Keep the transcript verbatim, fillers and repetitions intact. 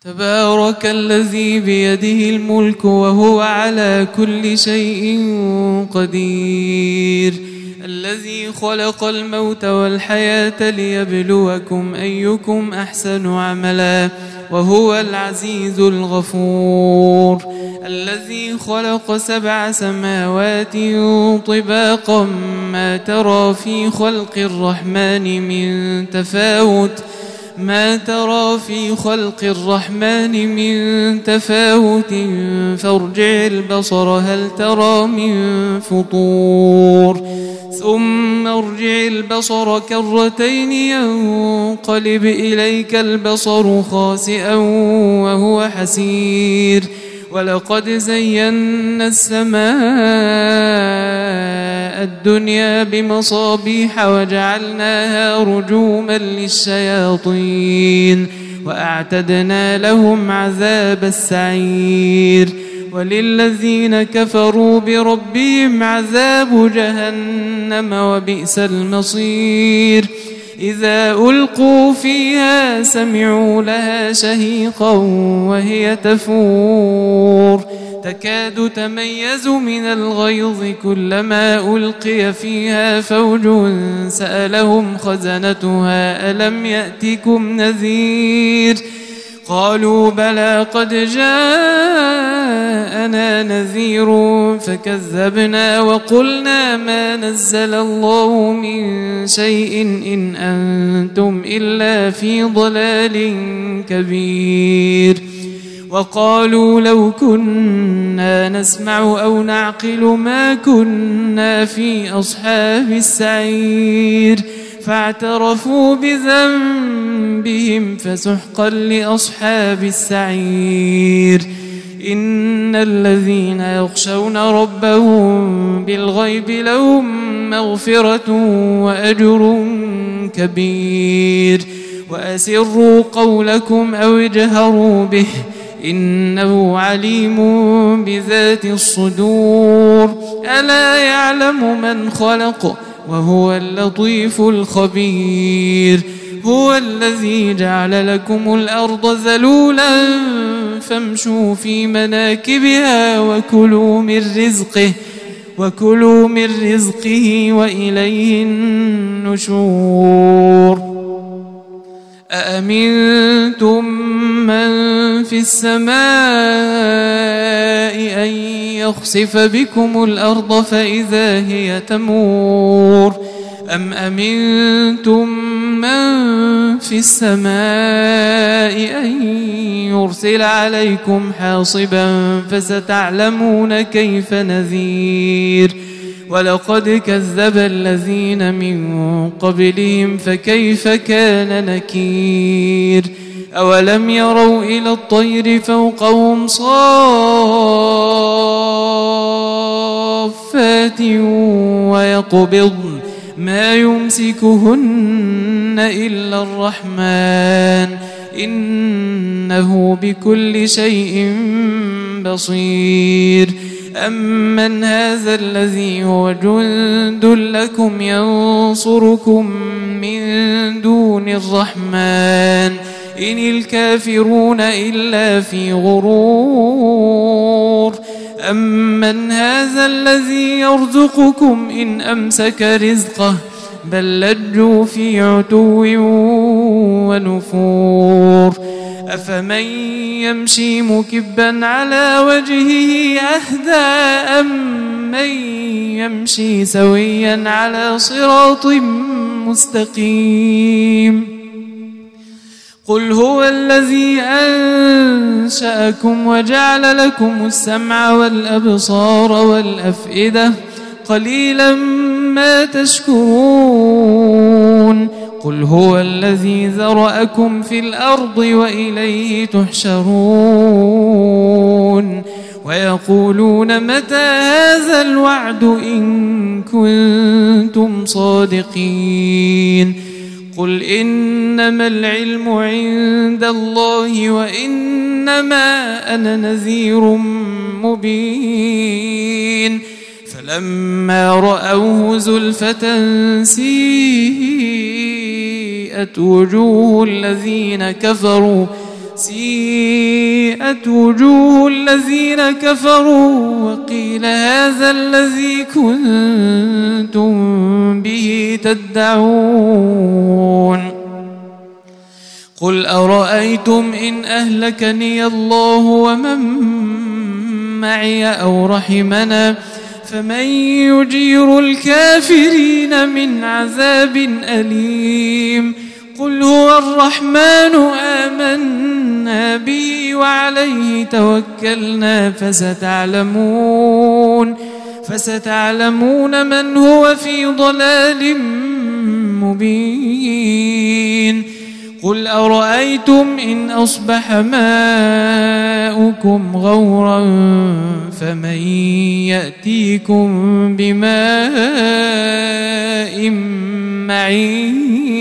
تبارك الذي بيده الملك وهو على كل شيء قدير، الذي خلق الموت والحياة ليبلوكم أيكم أحسن عملا وهو العزيز الغفور، الذي خلق سبع سماوات طباقا ما ترى في خلق الرحمن من تفاوت ما ترى في خلق الرحمن من تفاوت فارجع البصر هل ترى من فطور ثم ارجع البصر كرتين ينقلب إليك البصر خاسئا وهو حسير، ولقد زينا السماء الدنيا بمصابيح وجعلناها رجوما للشياطين وأعتدنا لهم عذاب السعير، وللذين كفروا بربهم عذاب جهنم وبئس المصير، إذا ألقوا فيها سمعوا لها شهيقا وهي تفور تكاد تميز من الغيظ كلما ألقي فيها فوج سألهم خزنتها ألم يأتكم نذير قالوا بلى قد جاءنا نذير فكذبنا وقلنا ما نزل الله من شيء إن أنتم إلا في ضلال كبير، وقالوا لو كنا نسمع أو نعقل ما كنا في أصحاب السعير، فاعترفوا بذنبهم فسحقا لأصحاب السعير، إن الذين يخشون ربهم بالغيب لهم مغفرة وأجر كبير، وأسروا قولكم أو اجهروا به إنه عليم بذات الصدور، ألا يعلم من خلق وهو اللطيف الخبير، هو الذي جعل لكم الأرض ذلولا فامشوا في مناكبها وكلوا من رزقه وكلوا من رزقه وإليه النشور. أأمنتم من في السماء أن يخسف بكم الأرض فإذا هي تمور، أم أمنتم من في السماء أن يرسل عليكم حاصبا فستعلمون كيف نذير، ولقد كذب الذين من قبلهم فكيف كان نكير، أولم يروا إلى الطير فوقهم صافات ويقبضن ما يمسكهن إلا الرحمن إنه بكل شيء بصير، أمن هذا الذي هو جند لكم ينصركم من دون الرحمن إن الكافرون إلا في غرور، أمن هذا الذي يرزقكم إن أمسك رزقه بل لجوا في عتو ونفور، أفمن يمشي مكبا على وجهه أهدى أمن يمشي سويا على صراط مستقيم، قل هو الذي أنشأكم وجعل لكم السمع والأبصار والأفئدة قليلا ما تشكرون، قل هو الذي ذرأكم في الأرض وإليه تحشرون، ويقولون متى هذا الوعد إن كنتم صادقين، قل إنما العلم عند الله وإنما أنا نذير مبين، فلما رأوه زلفة سيئت وجوه الذين كفروا سيئت وجوه الذين كفروا وقيل هذا الذي كنتم به تدعون قل أرأيتم إن أهلكني الله ومن معي أو رحمنا فمن يجير الكافرين من عذاب أليم قل هو الرحمن آمنا به وعليه توكلنا فستعلمون فستعلمون من هو في ضلال مبين قل أرأيتم إن أصبح ماؤكم غورا فمن يأتيكم بماء معين